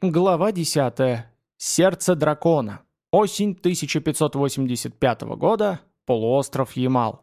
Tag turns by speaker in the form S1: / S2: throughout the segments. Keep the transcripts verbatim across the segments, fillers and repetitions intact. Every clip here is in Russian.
S1: Глава десятая. Сердце дракона. Осень тысяча пятьсот восемьдесят пятого года. Полуостров Ямал.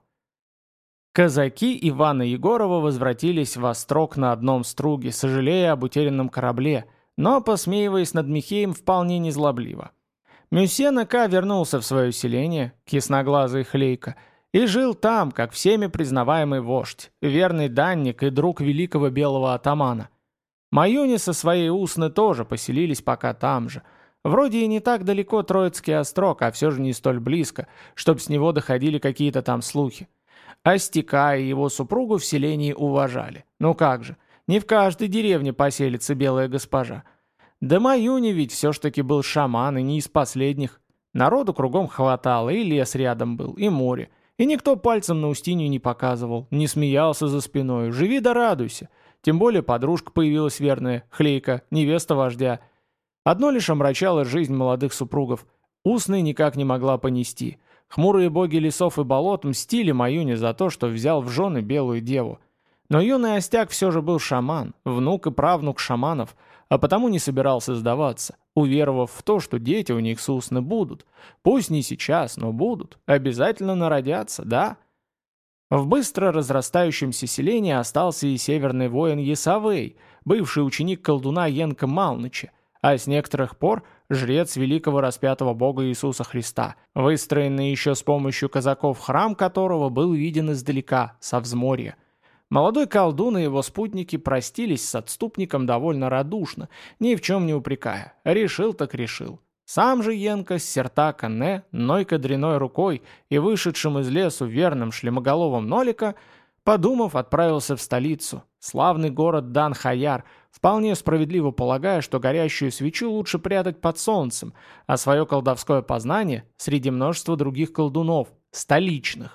S1: Казаки Ивана Егорова возвратились в Острог на одном струге, сожалея об утерянном корабле, но посмеиваясь над Михеем вполне незлобливо. Мюсена К. вернулся в свое селение, кисноглазый Хлейка, и жил там, как всеми признаваемый вождь, верный данник и друг великого белого атамана. Маюни со своей Усны тоже поселились пока там же. Вроде и не так далеко Троицкий острог, а все же не столь близко, чтоб с него доходили какие-то там слухи. А Стека и его супругу в селении уважали. Ну как же, не в каждой деревне поселится белая госпожа. Да Маюни ведь все ж таки был шаман, и не из последних. Народу кругом хватало, и лес рядом был, и море. И никто пальцем на Устинью не показывал, не смеялся за спиной. Живи да радуйся. Тем более подружка появилась верная, Хлейка, невеста вождя. Одно лишь омрачало жизнь молодых супругов. Усны никак не могла понести. Хмурые боги лесов и болот мстили Маюне за то, что взял в жены белую деву. Но юный Остяк все же был шаман, внук и правнук шаманов, а потому не собирался сдаваться, уверовав в то, что дети у них с Усны будут. Пусть не сейчас, но будут. Обязательно народятся, да? В быстро разрастающемся селении остался и северный воин Есавей, бывший ученик колдуна Енка Малныча, а с некоторых пор жрец великого распятого Бога Иисуса Христа, выстроенный еще с помощью казаков, храм которого был виден издалека, со взморья. Молодой колдун и его спутники простились с отступником довольно радушно, ни в чем не упрекая. Решил так решил. Сам же Янка с Сертака Не, нойко дряной рукой и вышедшим из лесу верным шлемоголовым Нолика, подумав, отправился в столицу, славный город Дан-Хаяр, вполне справедливо полагая, что горящую свечу лучше прятать под солнцем, а свое колдовское познание среди множества других колдунов, столичных.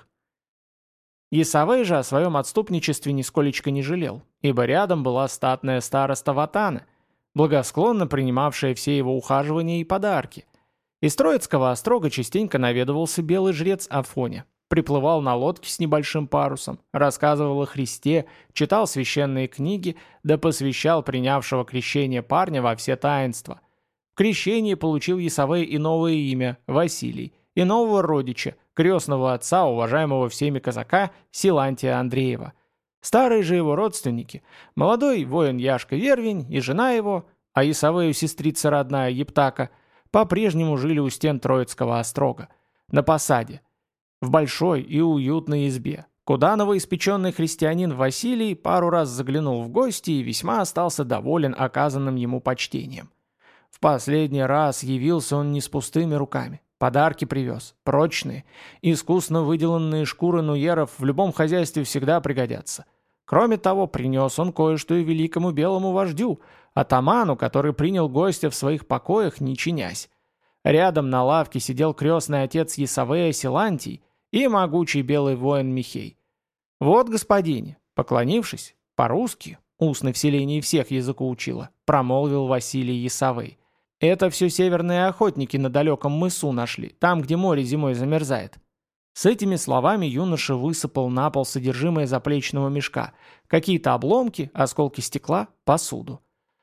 S1: Есавей же о своем отступничестве нисколечко не жалел, ибо рядом была статная староста Ватана, благосклонно принимавшая все его ухаживания и подарки. Из Троицкого острога частенько наведывался белый жрец Афоня, приплывал на лодке с небольшим парусом, рассказывал о Христе, читал священные книги, да посвящал принявшего крещение парня во все таинства. В крещении получил Есавей и новое имя – Василий, и нового родича, крестного отца, уважаемого всеми казака Силантия Андреева. Старые же его родственники, молодой воин Яшка Вервень и жена его, а Есавею сестрица родная Ептака, по-прежнему жили у стен Троицкого острога, на посаде, в большой и уютной избе, куда новоиспеченный христианин Василий пару раз заглянул в гости и весьма остался доволен оказанным ему почтением. В последний раз явился он не с пустыми руками. Подарки привез, прочные, искусно выделанные шкуры нуеров в любом хозяйстве всегда пригодятся. Кроме того, принес он кое-что и великому белому вождю, атаману, который принял гостя в своих покоях, не чинясь. Рядом на лавке сидел крестный отец Есавея Силантий и могучий белый воин Михей. «Вот, господине», поклонившись, по-русски, устно в селении всех языку учила, промолвил Василий Есавей. Это все северные охотники на далеком мысу нашли, там, где море зимой замерзает. С этими словами юноша высыпал на пол содержимое заплечного мешка, какие-то обломки, осколки стекла, посуду.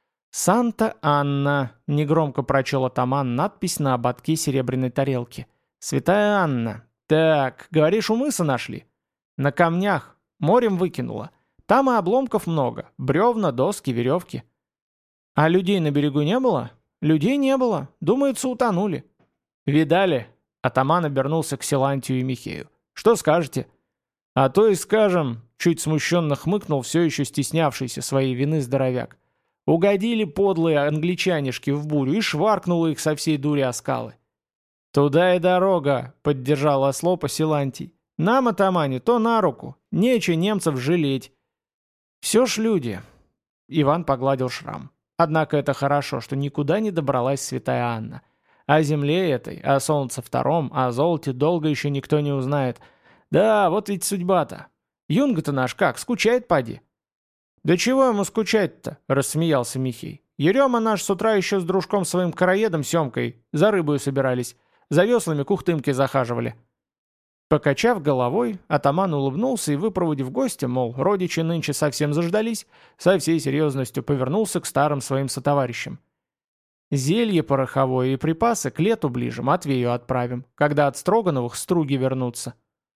S1: «Санта-Анна», — негромко прочел атаман надпись на ободке серебряной тарелки. «Святая Анна. Так, говоришь, у мыса нашли?» «На камнях. Морем выкинуло. Там и обломков много. Бревна, доски, веревки». «А людей на берегу не было?» «Людей не было. Думается, утонули». «Видали?» — атаман обернулся к Силантию и Михею. «Что скажете?» «А то и скажем», — чуть смущенно хмыкнул все еще стеснявшийся своей вины здоровяк. «Угодили подлые англичанишки в бурю и шваркнуло их со всей дури о скалы». «Туда и дорога», — поддержал ослопа Силантий. «Нам, атамане, то на руку. Нече немцев жалеть». «Все ж люди», — Иван погладил шрам. «Однако это хорошо, что никуда не добралась святая Анна. О земле этой, о солнце втором, о золоте долго еще никто не узнает. Да, вот ведь судьба-то. Юнга-то наш как, скучает поди?» «Да чего ему скучать-то?» — рассмеялся Михей. «Ерема наш с утра еще с дружком своим караедом Семкой за рыбою собирались. За веслами к Ухтымке захаживали». Покачав головой, атаман улыбнулся и, выпроводив гостя, мол, родичи нынче совсем заждались, со всей серьезностью повернулся к старым своим сотоварищам. Зелье пороховое и припасы к лету ближе Матвею отправим, когда от Строгановых струги вернутся».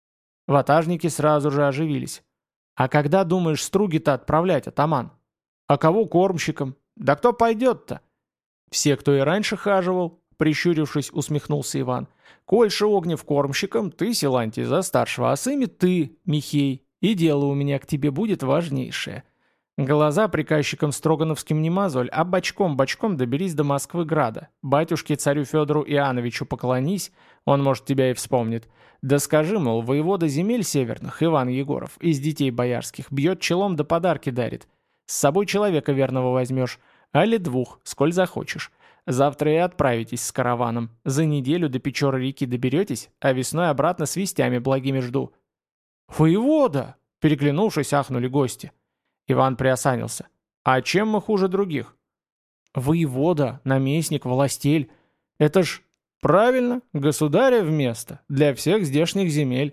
S1: Ватажники сразу же оживились. «А когда думаешь струги-то отправлять, атаман? А кого кормщиком? Да кто пойдет-то?» «Все, кто и раньше хаживал», — прищурившись, усмехнулся Иван. «Кольша Огнев кормщиком, ты, Силантий, за старшего, а сыми ты, Михей, и дело у меня к тебе будет важнейшее. Глаза приказчикам Строгановским не мозоль, а бочком-бочком доберись до Москвы-града. Батюшке царю Федору Иоанновичу поклонись, он, может, тебя и вспомнит. Да скажи, мол, воевода земель северных, Иван Егоров, из детей боярских, бьет челом да подарки дарит. С собой человека верного возьмешь, али двух, сколь захочешь. Завтра и отправитесь с караваном. За неделю до Печоры реки доберетесь, а весной обратно с вестями благими жду». «Воевода!» — переглянувшись, ахнули гости. Иван приосанился. «А чем мы хуже других?» «Воевода, наместник, властель. Это ж правильно, государя вместо, для всех здешних земель».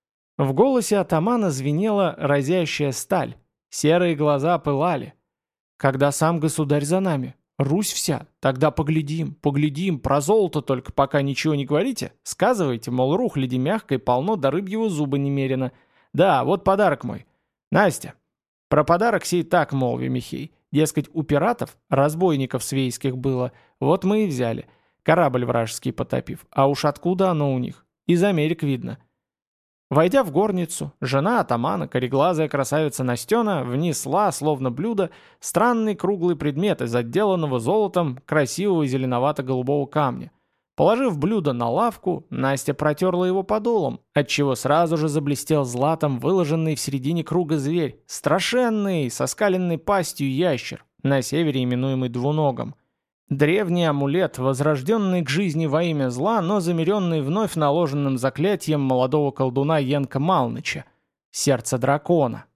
S1: В голосе атамана звенела разящая сталь, серые глаза пылали. «Когда сам государь за нами, Русь вся, тогда поглядим, поглядим, про золото только пока ничего не говорите, сказывайте, мол, рухляди мягкой полно, да рыбьего зуба немерено. Да, вот подарок мой. Настя». Про подарок сей так молви, Михей. Дескать, у пиратов, разбойников свейских было, вот мы и взяли, корабль вражеский потопив. А уж откуда оно у них? Из Америк видно. Войдя в горницу, жена атамана, кореглазая красавица Настена, внесла, словно блюдо, странный круглый предмет из отделанного золотом красивого зеленовато-голубого камня. Положив блюдо на лавку, Настя протерла его подолом, отчего сразу же заблестел златом выложенный в середине круга зверь, страшенный, со скаленной пастью ящер, на севере именуемый двуногом. Древний амулет, возрожденный к жизни во имя зла, но замеренный вновь наложенным заклятием молодого колдуна Янка Малныча — сердце дракона.